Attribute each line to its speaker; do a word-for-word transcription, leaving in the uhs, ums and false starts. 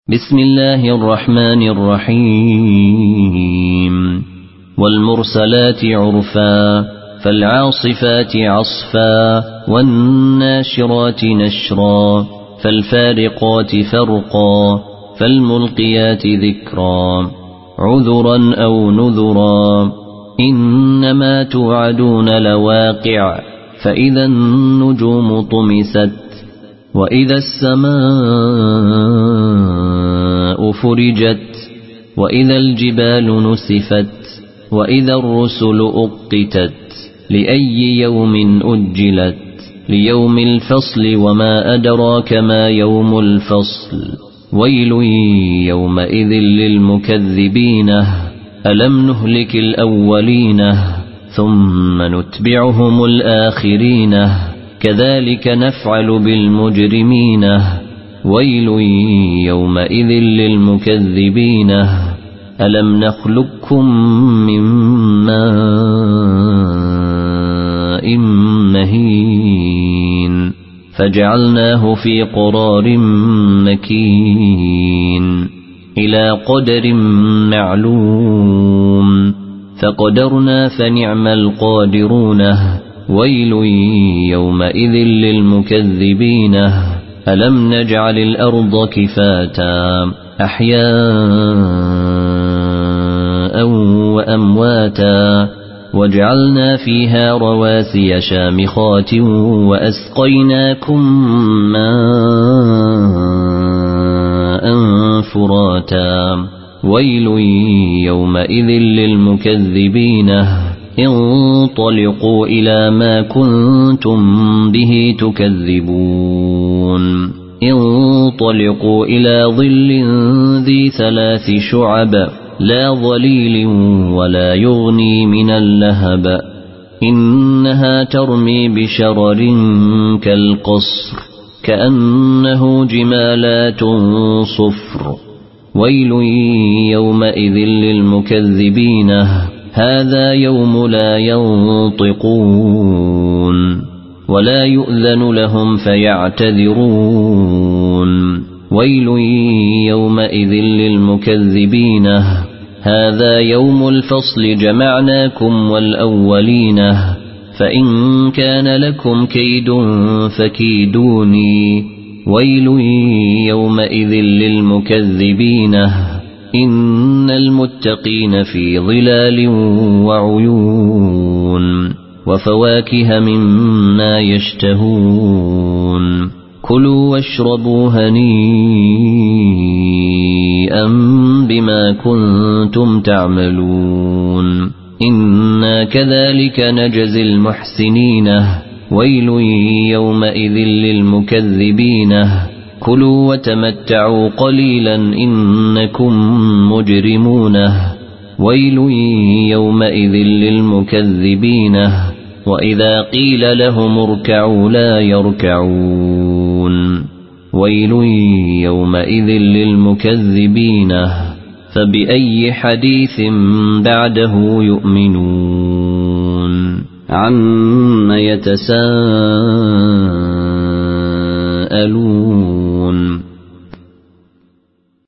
Speaker 1: بسم الله الرحمن الرحيم والمرسلات عرفا فالعاصفات عصفا والناشرات نشرا فالفارقات فرقا فالملقيات ذكرا عذرا أو نذرا إنما توعدون لواقع فإذا النجوم طمست وإذا السماء فرجت وإذا الجبال نسفت وإذا الرسل أقتت لأي يوم أجلت ليوم الفصل وما أدراك ما يوم الفصل ويل يومئذ للمكذبين ألم نهلك الأولين ثم نتبعهم الآخرين كذلك نفعل بالمجرمين ويل يومئذ للمكذبين ألم نخلقكم من ماء مهين فجعلناه في قرار مكين إلى قدر معلوم فقدرنا فنعم القادرون ويل يومئذ للمكذبين ألم نجعل الأرض كفاتا أحياء وأمواتا وجعلنا فيها رواسي شامخات وأسقيناكم ماء فراتا ويل يومئذ للمكذبين انطلقوا إلى ما كنتم به تكذبون انطلقوا إلى ظل ذي ثلاث شعب لا ظليل ولا يغني من اللهب إنها ترمي بشرر كالقصر كأنه جمالات صفر ويل يومئذ للمكذبين هذا يوم لا ينطقون ولا يؤذن لهم فيعتذرون ويل يومئذ للمكذبين هذا يوم الفصل جمعناكم والأولين فإن كان لكم كيد فكيدوني ويل يومئذ للمكذبين إن المتقين في ظلال وعيون وفواكه مما يشتهون كلوا واشربوا هنيئا بما كنتم تعملون إنا كذلك نجزي المحسنين ويل يومئذ للمكذبين كلوا وتمتعوا قليلا إنكم مجرمون ويل يومئذ للمكذبين وإذا قيل لهم اركعوا لا يركعون ويل يومئذ للمكذبين فبأي حديث بعده يؤمنون عما يتساءلون